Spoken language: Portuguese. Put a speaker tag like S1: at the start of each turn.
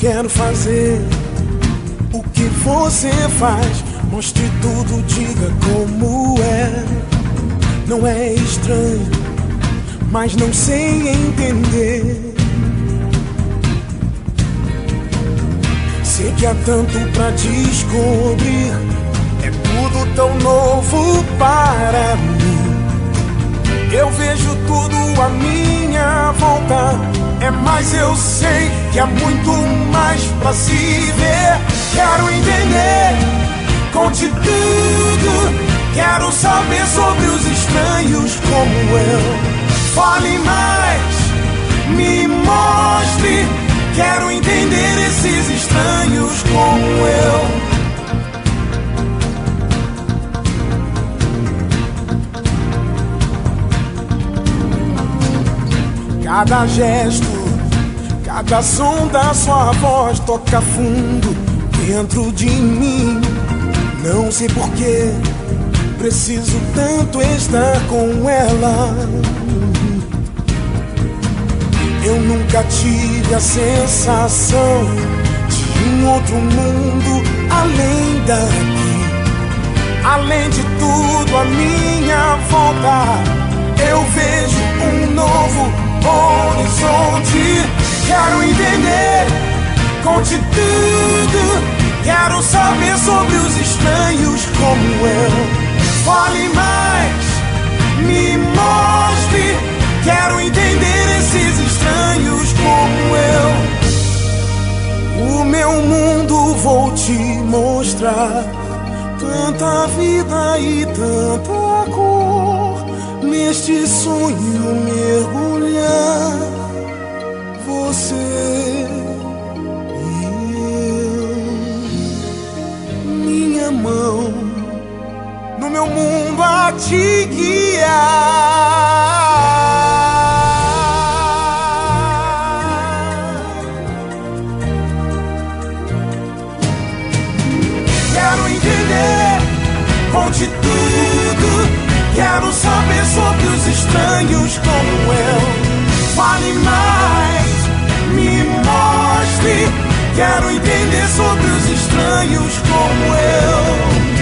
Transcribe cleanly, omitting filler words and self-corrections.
S1: quero fazer o que você faz. Mostre tudo, diga como é. Não é estranho, mas não sei entender. Sei que há tanto pra descobrir. É tudo tão novo para mim. Eu vejo tudo à minha volta. É mais, eu sei que há muito mais pra se ver. Quero entender, conte tudo. Quero saber sobre os estranhos como eu. Fale mais, me mostre. Quero entender esses estranhos como eu. Cada gesto, cada som da sua voz toca fundo dentro de mim. Não sei porquê, preciso tanto estar com ela. Eu nunca tive a sensação de um outro mundo além daqui. Além de tudo à minha volta, eu vejo um novo horizonte. Quero entender, conte tudo. Quero saber sobre os estranhos como eu. Fale mais, me mostre. Quero entender esses estranhos como eu. O meu mundo vou te mostrar. Tanta vida e tanta cor. Neste sonho mergulhar. Você e eu. Minha mão no meu mundo a te guiar. Quero entender, conte tudo. Quero saber sobre os estranhos como eu. Fale mais, me mostre. Quero entender sobre os estranhos como eu.